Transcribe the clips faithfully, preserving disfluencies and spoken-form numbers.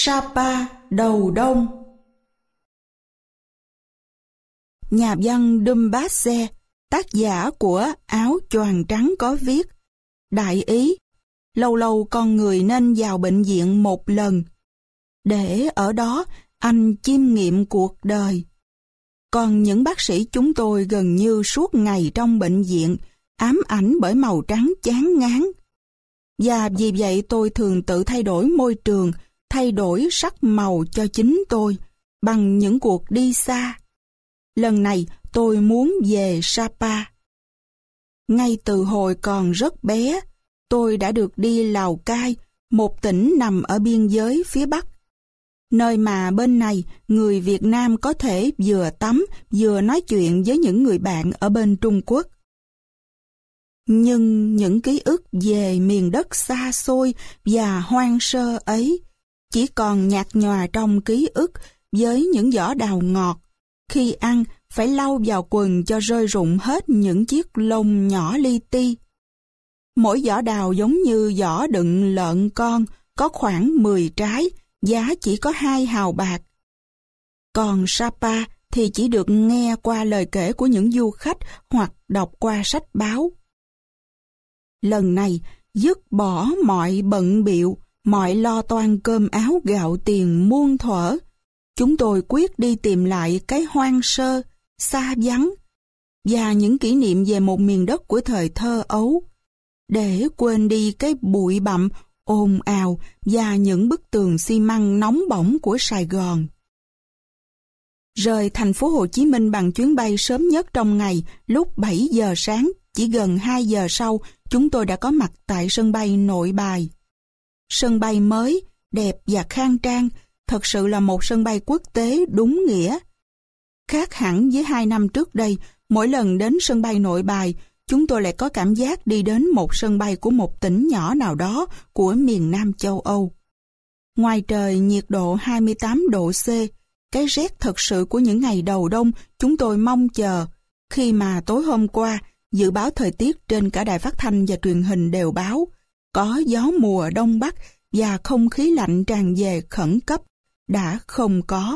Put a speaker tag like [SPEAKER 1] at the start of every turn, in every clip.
[SPEAKER 1] Sapa đầu đông. Nhà văn Dumbatse, tác giả của Áo choàng trắng có viết: đại ý, lâu lâu con người nên vào bệnh viện một lần, để ở đó anh chiêm nghiệm cuộc đời. Còn những bác sĩ chúng tôi gần như suốt ngày trong bệnh viện, ám ảnh bởi màu trắng chán ngán. Và vì vậy tôi thường tự thay đổi môi trường, thay đổi sắc màu cho chính tôi bằng những cuộc đi xa. Lần này tôi muốn về Sapa. Ngay từ hồi còn rất bé, tôi đã được đi Lào Cai, một tỉnh nằm ở biên giới phía Bắc, nơi mà bên này người Việt Nam có thể vừa tắm vừa nói chuyện với những người bạn ở bên Trung Quốc. Nhưng những ký ức về miền đất xa xôi và hoang sơ ấy chỉ còn nhạt nhòa trong ký ức với những giỏ đào ngọt. Khi ăn, phải lau vào quần cho rơi rụng hết những chiếc lông nhỏ li ti. Mỗi giỏ đào giống như giỏ đựng lợn con, có khoảng mười trái, giá chỉ có hai hào bạc. Còn Sapa thì chỉ được nghe qua lời kể của những du khách hoặc đọc qua sách báo. Lần này, dứt bỏ mọi bận bịu, mọi lo toan cơm áo gạo tiền muôn thuở, chúng tôi quyết đi tìm lại cái hoang sơ, xa vắng và những kỷ niệm về một miền đất của thời thơ ấu, để quên đi cái bụi bặm, ồn ào và những bức tường xi măng nóng bỏng của Sài Gòn. Rời thành phố Hồ Chí Minh bằng chuyến bay sớm nhất trong ngày lúc bảy giờ sáng, chỉ gần hai giờ sau, chúng tôi đã có mặt tại sân bay Nội Bài. Sân bay mới, đẹp và khang trang, thật sự là một sân bay quốc tế đúng nghĩa. Khác hẳn với hai năm trước đây, mỗi lần đến sân bay Nội Bài, chúng tôi lại có cảm giác đi đến một sân bay của một tỉnh nhỏ nào đó của miền Nam châu Âu. Ngoài trời nhiệt độ hai mươi tám độ C, cái rét thật sự của những ngày đầu đông chúng tôi mong chờ, khi mà tối hôm qua, dự báo thời tiết trên cả đài phát thanh và truyền hình đều báo có gió mùa đông bắc và không khí lạnh tràn về khẩn cấp, đã không có.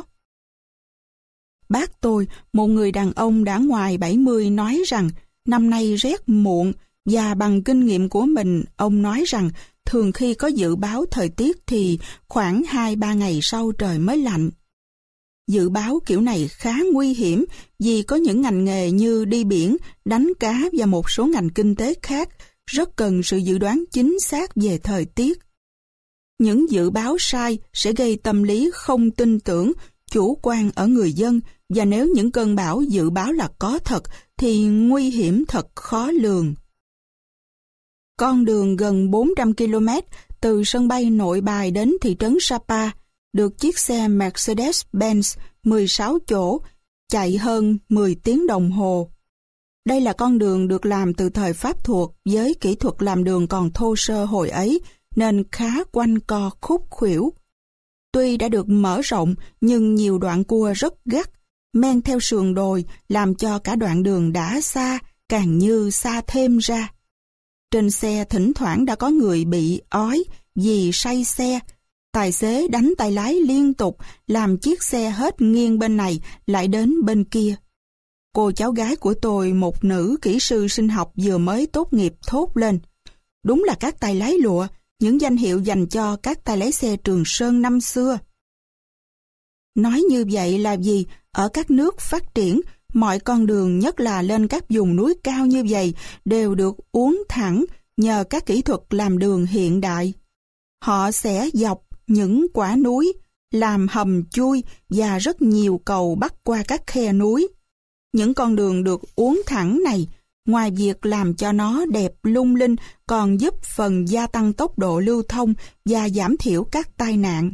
[SPEAKER 1] Bác tôi, một người đàn ông đã ngoài bảy mươi, nói rằng năm nay rét muộn, và bằng kinh nghiệm của mình, ông nói rằng thường khi có dự báo thời tiết thì khoảng hai ba ngày sau trời mới lạnh. Dự báo kiểu này khá nguy hiểm vì có những ngành nghề như đi biển, đánh cá và một số ngành kinh tế khác rất cần sự dự đoán chính xác về thời tiết. Những dự báo sai sẽ gây tâm lý không tin tưởng, chủ quan ở người dân, và nếu những cơn bão dự báo là có thật thì nguy hiểm thật khó lường. Con đường gần bốn trăm ki lô mét từ sân bay Nội Bài đến thị trấn Sapa được chiếc xe Mercedes-Benz mười sáu chỗ chạy hơn mười tiếng đồng hồ. Đây là con đường được làm từ thời Pháp thuộc với kỹ thuật làm đường còn thô sơ hồi ấy nên khá quanh co khúc khuỷu. Tuy đã được mở rộng nhưng nhiều đoạn cua rất gắt, men theo sườn đồi làm cho cả đoạn đường đã xa càng như xa thêm ra. Trên xe thỉnh thoảng đã có người bị ói vì say xe. Tài xế đánh tay lái liên tục làm chiếc xe hết nghiêng bên này lại đến bên kia. Cô cháu gái của tôi, một nữ kỹ sư sinh học vừa mới tốt nghiệp, thốt lên: đúng là các tay lái lụa, những danh hiệu dành cho các tay lái xe Trường Sơn năm xưa. Nói như vậy là vì ở các nước phát triển, mọi con đường, nhất là lên các vùng núi cao như vậy, đều được uốn thẳng nhờ các kỹ thuật làm đường hiện đại. Họ sẽ dọc những quả núi, làm hầm chui và rất nhiều cầu bắc qua các khe núi. Những con đường được uốn thẳng này, ngoài việc làm cho nó đẹp lung linh, còn giúp phần gia tăng tốc độ lưu thông và giảm thiểu các tai nạn.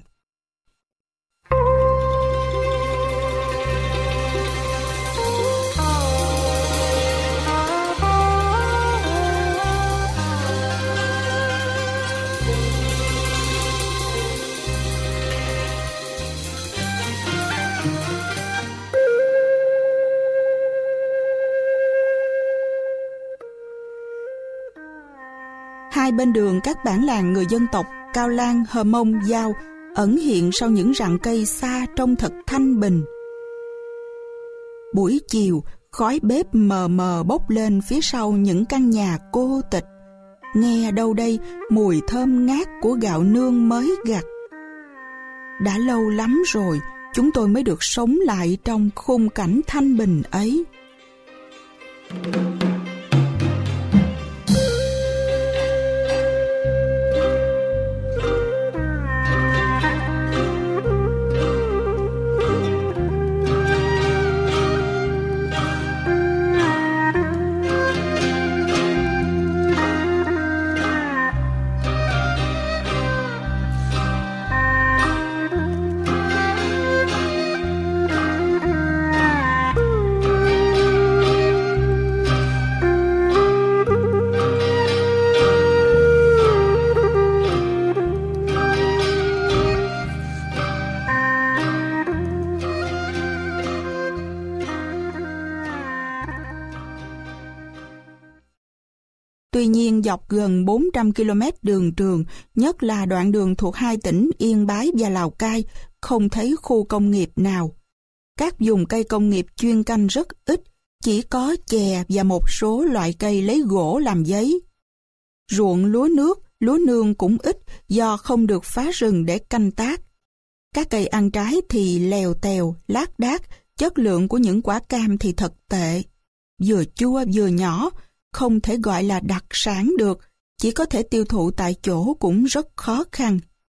[SPEAKER 1] Hai bên đường các bản làng người dân tộc Cao Lan, Hờ Mông, Dao ẩn hiện sau những rặng cây xa trông thật thanh bình. Buổi chiều, khói bếp mờ mờ bốc lên phía sau những căn nhà cô tịch. Nghe đâu đây mùi thơm ngát của gạo nương mới gặt. Đã lâu lắm rồi chúng tôi mới được sống lại trong khung cảnh thanh bình ấy. Tuy nhiên dọc gần bốn trăm ki lô mét đường trường, nhất là đoạn đường thuộc hai tỉnh Yên Bái và Lào Cai, không thấy khu công nghiệp nào. Các vùng cây công nghiệp chuyên canh rất ít, chỉ có chè và một số loại cây lấy gỗ làm giấy. Ruộng lúa nước, lúa nương cũng ít do không được phá rừng để canh tác. Các cây ăn trái thì lèo tèo, lác đác, chất lượng của những quả cam thì thật tệ. Vừa chua vừa nhỏ, không thể gọi là đặc sản được, chỉ có thể tiêu thụ tại chỗ cũng rất khó khăn.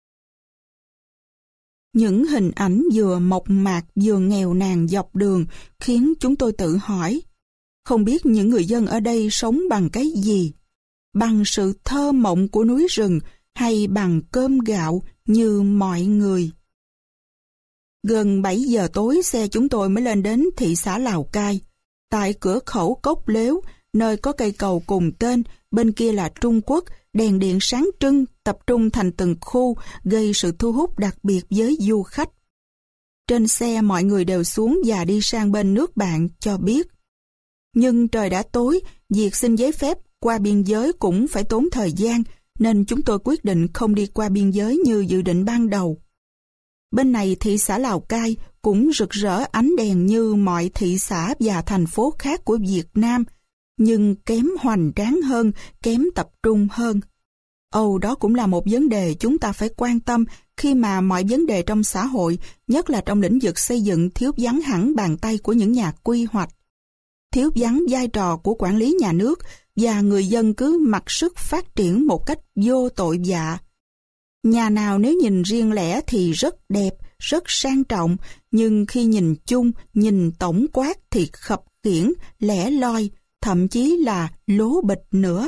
[SPEAKER 1] Những hình ảnh vừa mộc mạc vừa nghèo nàn dọc đường khiến chúng tôi tự hỏi, không biết những người dân ở đây sống bằng cái gì? Bằng sự thơ mộng của núi rừng hay bằng cơm gạo như mọi người? Gần bảy giờ tối xe chúng tôi mới lên đến thị xã Lào Cai. Tại cửa khẩu Cốc Lếu, nơi có cây cầu cùng tên, bên kia là Trung Quốc, đèn điện sáng trưng, tập trung thành từng khu, gây sự thu hút đặc biệt với du khách. Trên xe mọi người đều xuống và đi sang bên nước bạn cho biết. Nhưng trời đã tối, việc xin giấy phép qua biên giới cũng phải tốn thời gian, nên chúng tôi quyết định không đi qua biên giới như dự định ban đầu. Bên này thị xã Lào Cai cũng rực rỡ ánh đèn như mọi thị xã và thành phố khác của Việt Nam, nhưng kém hoành tráng hơn, kém tập trung hơn. Ồ, đó cũng là một vấn đề chúng ta phải quan tâm khi mà mọi vấn đề trong xã hội, nhất là trong lĩnh vực xây dựng, thiếu vắng hẳn bàn tay của những nhà quy hoạch. Thiếu vắng vai trò của quản lý nhà nước và người dân cứ mặc sức phát triển một cách vô tội vạ. Nhà nào nếu nhìn riêng lẻ thì rất đẹp, rất sang trọng, nhưng khi nhìn chung, nhìn tổng quát thì khập khiễng, lẻ loi, thậm chí là lố bịch nữa.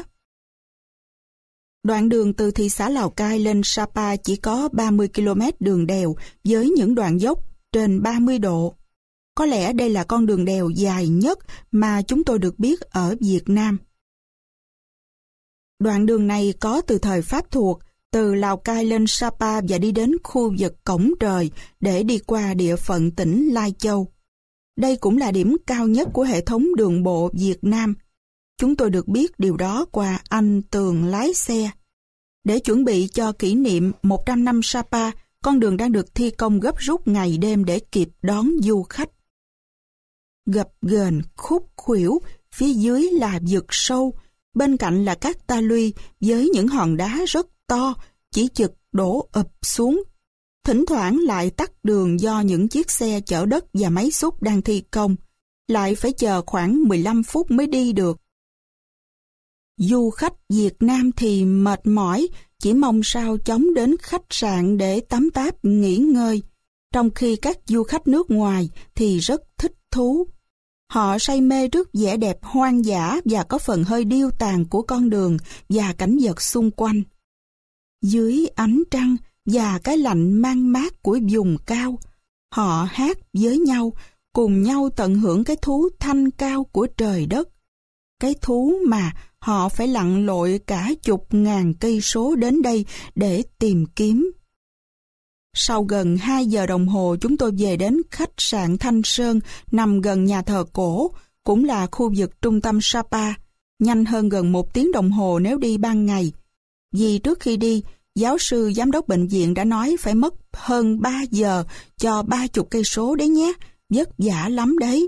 [SPEAKER 1] Đoạn đường từ thị xã Lào Cai lên Sapa chỉ có ba mươi ki lô mét đường đèo với những đoạn dốc trên ba mươi độ. Có lẽ đây là con đường đèo dài nhất mà chúng tôi được biết ở Việt Nam. Đoạn đường này có từ thời Pháp thuộc, từ Lào Cai lên Sapa và đi đến khu vực Cổng Trời để đi qua địa phận tỉnh Lai Châu. Đây cũng là điểm cao nhất của hệ thống đường bộ Việt Nam. Chúng tôi được biết điều đó qua anh Tường lái xe. Để chuẩn bị cho kỷ niệm một trăm năm Sapa, con đường đang được thi công gấp rút ngày đêm để kịp đón du khách. Gập ghềnh, khúc khuỷu, phía dưới là vực sâu, bên cạnh là các ta luy với những hòn đá rất to, chỉ chực đổ ập xuống. Thỉnh thoảng lại tắc đường do những chiếc xe chở đất và máy xúc đang thi công, lại phải chờ khoảng mười lăm phút mới đi được. Du khách Việt Nam thì mệt mỏi, chỉ mong sao chóng đến khách sạn để tắm táp nghỉ ngơi, trong khi các du khách nước ngoài thì rất thích thú. Họ say mê trước vẻ đẹp hoang dã và có phần hơi điêu tàn của con đường và cảnh vật xung quanh. Dưới ánh trăng và cái lạnh mang mát của vùng cao, họ hát với nhau, cùng nhau tận hưởng cái thú thanh cao của trời đất. Cái thú mà họ phải lặn lội cả chục ngàn cây số đến đây để tìm kiếm. Sau gần hai giờ đồng hồ chúng tôi về đến khách sạn Thanh Sơn nằm gần nhà thờ cổ, cũng là khu vực trung tâm Sapa, nhanh hơn gần một tiếng đồng hồ nếu đi ban ngày. Vì trước khi đi, giáo sư giám đốc bệnh viện đã nói phải mất hơn ba giờ cho ba chục cây số đấy nhé, vất vả lắm đấy.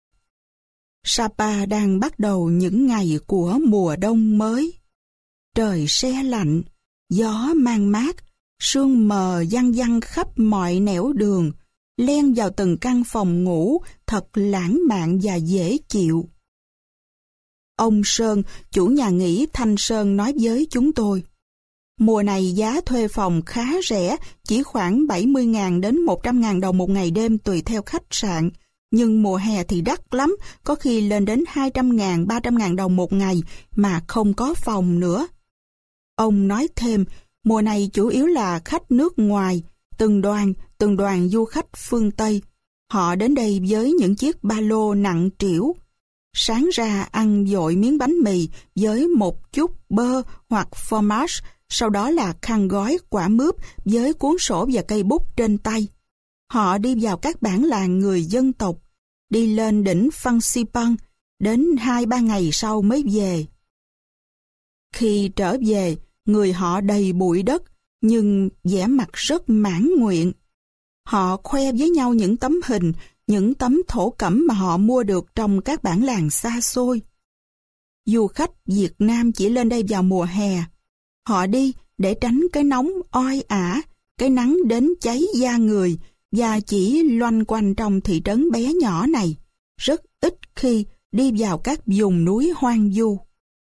[SPEAKER 1] Sapa đang bắt đầu những ngày của mùa đông mới. Trời se lạnh, gió mang mát, sương mờ văng văng khắp mọi nẻo đường, len vào từng căn phòng ngủ thật lãng mạn và dễ chịu. Ông Sơn, chủ nhà nghỉ Thanh Sơn nói với chúng tôi, mùa này giá thuê phòng khá rẻ, chỉ khoảng bảy mươi nghìn đến một trăm nghìn đồng một ngày đêm tùy theo khách sạn. Nhưng mùa hè thì đắt lắm, có khi lên đến hai trăm nghìn, ba trăm nghìn đồng một ngày mà không có phòng nữa. Ông nói thêm, mùa này chủ yếu là khách nước ngoài, từng đoàn, từng đoàn du khách phương Tây. Họ đến đây với những chiếc ba lô nặng trĩu. Sáng ra ăn dội miếng bánh mì với một chút bơ hoặc fromage, sau đó là khăn gói quả mướp với cuốn sổ và cây bút trên tay. Họ đi vào các bản làng người dân tộc, đi lên đỉnh Phan Xipang, đến hai ba ngày sau mới về. Khi trở về, người họ đầy bụi đất, nhưng vẻ mặt rất mãn nguyện. Họ khoe với nhau những tấm hình, những tấm thổ cẩm mà họ mua được trong các bản làng xa xôi. Du khách Việt Nam chỉ lên đây vào mùa hè. Họ đi để tránh cái nóng oi ả, cái nắng đến cháy da người, và chỉ loanh quanh trong thị trấn bé nhỏ này, rất ít khi đi vào các vùng núi hoang vu.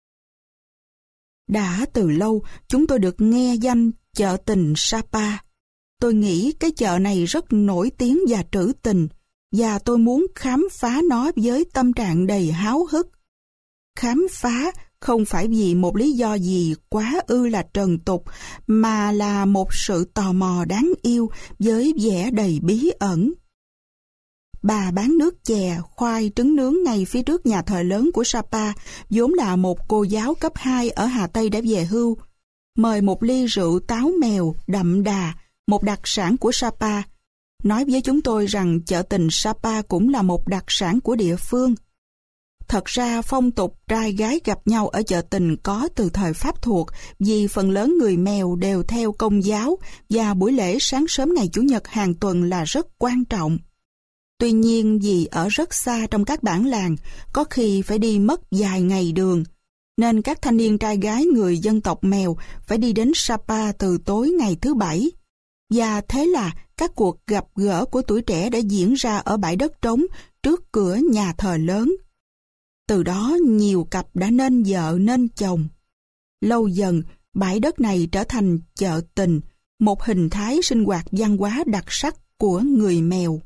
[SPEAKER 1] Đã từ lâu chúng tôi được nghe danh chợ tình Sapa. Tôi nghĩ cái chợ này rất nổi tiếng và trữ tình, và tôi muốn khám phá nó với tâm trạng đầy háo hức. Khám phá không phải vì một lý do gì quá ư là trần tục, mà là một sự tò mò đáng yêu với vẻ đầy bí ẩn. Bà bán nước chè, khoai, trứng nướng ngay phía trước nhà thờ lớn của Sapa, vốn là một cô giáo cấp hai ở Hà Tây đã về hưu. Mời một ly rượu táo mèo đậm đà, một đặc sản của Sapa. Nói với chúng tôi rằng chợ tình Sapa cũng là một đặc sản của địa phương. Thật ra phong tục trai gái gặp nhau ở chợ tình có từ thời Pháp thuộc, vì phần lớn người Mèo đều theo Công giáo và buổi lễ sáng sớm ngày Chủ nhật hàng tuần là rất quan trọng. Tuy nhiên vì ở rất xa trong các bản làng, có khi phải đi mất vài ngày đường, nên các thanh niên trai gái người dân tộc Mèo phải đi đến Sapa từ tối ngày thứ Bảy. Và thế là các cuộc gặp gỡ của tuổi trẻ đã diễn ra ở bãi đất trống trước cửa nhà thờ lớn. Từ đó nhiều cặp đã nên vợ nên chồng. Lâu dần, bãi đất này trở thành chợ tình, một hình thái sinh hoạt văn hóa đặc sắc của người Mèo.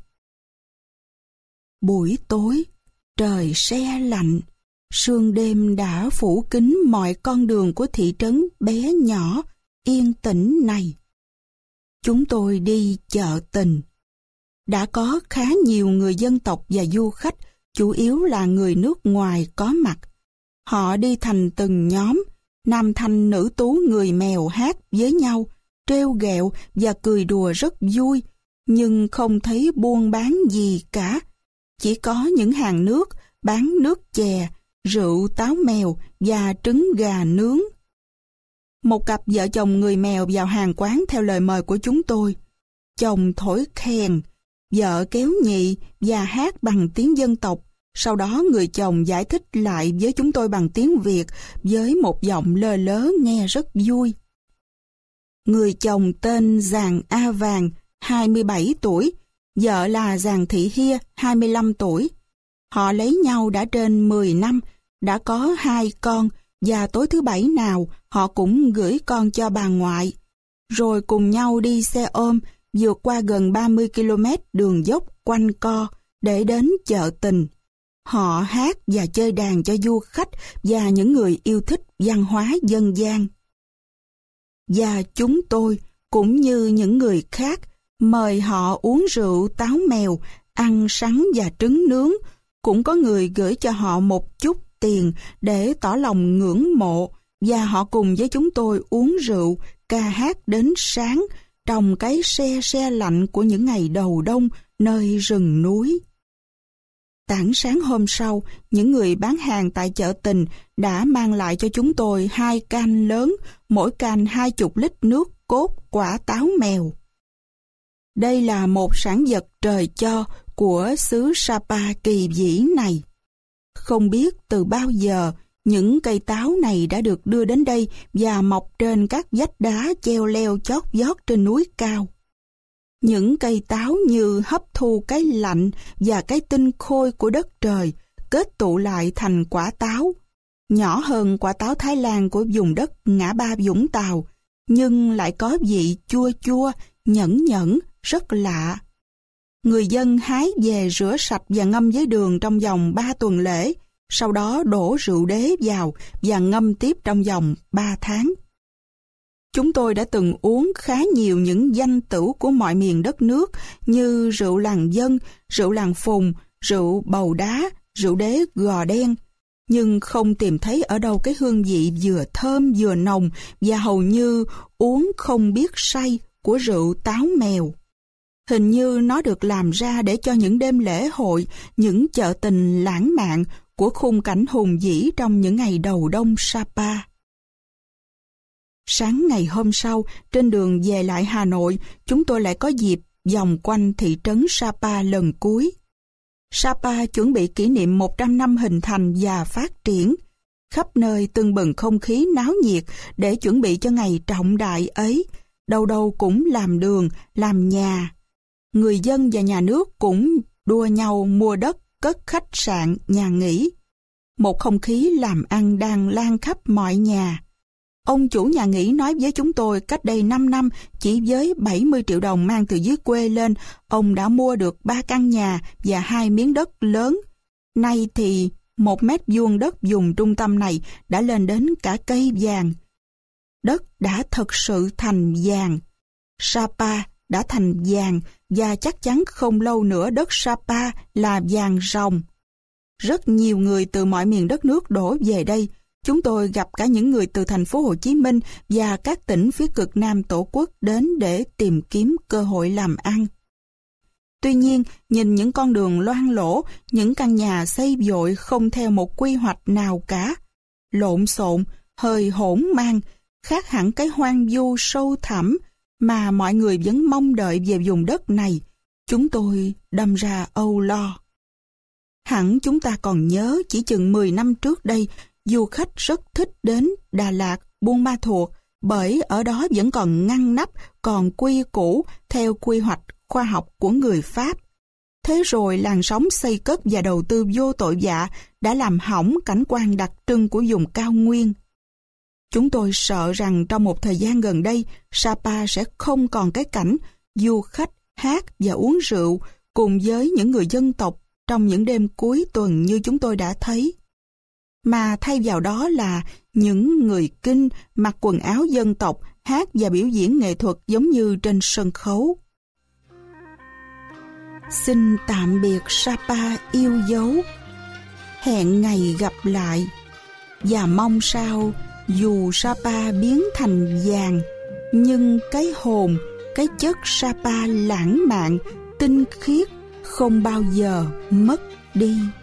[SPEAKER 1] Buổi tối, trời se lạnh, sương đêm đã phủ kín mọi con đường của thị trấn bé nhỏ, yên tĩnh này. Chúng tôi đi chợ tình. Đã có khá nhiều người dân tộc và du khách, chủ yếu là người nước ngoài có mặt. Họ đi thành từng nhóm, nam thanh nữ tú người Mèo hát với nhau, trêu ghẹo và cười đùa rất vui, nhưng không thấy buôn bán gì cả. Chỉ có những hàng nước bán nước chè, rượu táo mèo và trứng gà nướng. Một cặp vợ chồng người Mèo vào hàng quán theo lời mời của chúng tôi. Chồng thổi kèn, vợ kéo nhị và hát bằng tiếng dân tộc. Sau đó người chồng giải thích lại với chúng tôi bằng tiếng Việt với một giọng lơ lớ nghe rất vui. Người chồng tên Giàng A Vàng, hai mươi bảy tuổi, vợ là Giàng Thị Hia, hai mươi lăm tuổi. Họ lấy nhau đã trên mười năm, đã có hai con, và tối thứ Bảy nào họ cũng gửi con cho bà ngoại. Rồi cùng nhau đi xe ôm, vượt qua gần ba mươi ki lô mét đường dốc quanh co để đến chợ tình. Họ hát và chơi đàn cho du khách và những người yêu thích văn hóa dân gian. Và chúng tôi, cũng như những người khác, mời họ uống rượu táo mèo, ăn sắn và trứng nướng. Cũng có người gửi cho họ một chút tiền để tỏ lòng ngưỡng mộ, và họ cùng với chúng tôi uống rượu, ca hát đến sáng trong cái se se lạnh của những ngày đầu đông nơi rừng núi. Tảng sáng hôm sau, những người bán hàng tại chợ Tình đã mang lại cho chúng tôi hai can lớn, mỗi can hai chục lít nước cốt quả táo mèo. Đây là một sản vật trời cho của xứ Sapa kỳ vĩ này. Không biết từ bao giờ, những cây táo này đã được đưa đến đây và mọc trên các vách đá treo leo chót vót trên núi cao. Những cây táo như hấp thu cái lạnh và cái tinh khôi của đất trời, kết tụ lại thành quả táo. Nhỏ hơn quả táo Thái Lan của vùng đất ngã ba Vũng Tàu, nhưng lại có vị chua chua, nhẫn nhẫn, rất lạ. Người dân hái về rửa sạch và ngâm với đường trong vòng ba tuần lễ, sau đó đổ rượu đế vào và ngâm tiếp trong vòng ba tháng. Chúng tôi đã từng uống khá nhiều những danh tửu của mọi miền đất nước như rượu làng dân, rượu làng phùng, rượu bầu đá, rượu đế gò đen, nhưng không tìm thấy ở đâu cái hương vị vừa thơm vừa nồng và hầu như uống không biết say của rượu táo mèo. Hình như nó được làm ra để cho những đêm lễ hội, những chợ tình lãng mạn của khung cảnh hùng vĩ trong những ngày đầu đông Sapa. Sáng ngày hôm sau, trên đường về lại Hà Nội, chúng tôi lại có dịp vòng quanh thị trấn Sapa lần cuối. Sapa chuẩn bị kỷ niệm một trăm năm hình thành và phát triển. Khắp nơi tưng bừng không khí náo nhiệt để chuẩn bị cho ngày trọng đại ấy. Đâu đâu cũng làm đường, làm nhà. Người dân và nhà nước cũng đua nhau mua đất, cất khách sạn, nhà nghỉ. Một không khí làm ăn đang lan khắp mọi nhà. Ông chủ nhà nghỉ nói với chúng tôi cách đây năm năm, chỉ với bảy mươi triệu đồng mang từ dưới quê lên, ông đã mua được ba căn nhà và hai miếng đất lớn. Nay thì một mét vuông đất vùng trung tâm này đã lên đến cả cây vàng. Đất đã thật sự thành vàng. Sapa đã thành vàng và chắc chắn không lâu nữa đất Sapa là vàng ròng. Rất nhiều người từ mọi miền đất nước đổ về đây. Chúng tôi gặp cả những người từ thành phố Hồ Chí Minh và các tỉnh phía cực Nam Tổ quốc đến để tìm kiếm cơ hội làm ăn. Tuy nhiên, nhìn những con đường loang lổ, những căn nhà xây vội không theo một quy hoạch nào cả, lộn xộn, hơi hỗn mang, khác hẳn cái hoang vu sâu thẳm mà mọi người vẫn mong đợi về vùng đất này, chúng tôi đâm ra âu lo. Hẳn chúng ta còn nhớ chỉ chừng mười năm trước đây, du khách rất thích đến Đà Lạt, Buôn Ma Thuột, bởi ở đó vẫn còn ngăn nắp, còn quy củ theo quy hoạch khoa học của người Pháp. Thế rồi làn sóng xây cất và đầu tư vô tội vạ đã làm hỏng cảnh quan đặc trưng của vùng cao nguyên. Chúng tôi sợ rằng trong một thời gian gần đây, Sapa sẽ không còn cái cảnh du khách hát và uống rượu cùng với những người dân tộc trong những đêm cuối tuần như chúng tôi đã thấy. Mà thay vào đó là những người Kinh mặc quần áo dân tộc hát và biểu diễn nghệ thuật giống như trên sân khấu. Xin tạm biệt Sapa yêu dấu, hẹn ngày gặp lại, và mong sao dù Sapa biến thành vàng, nhưng cái hồn, cái chất Sapa lãng mạn, tinh khiết không bao giờ mất đi.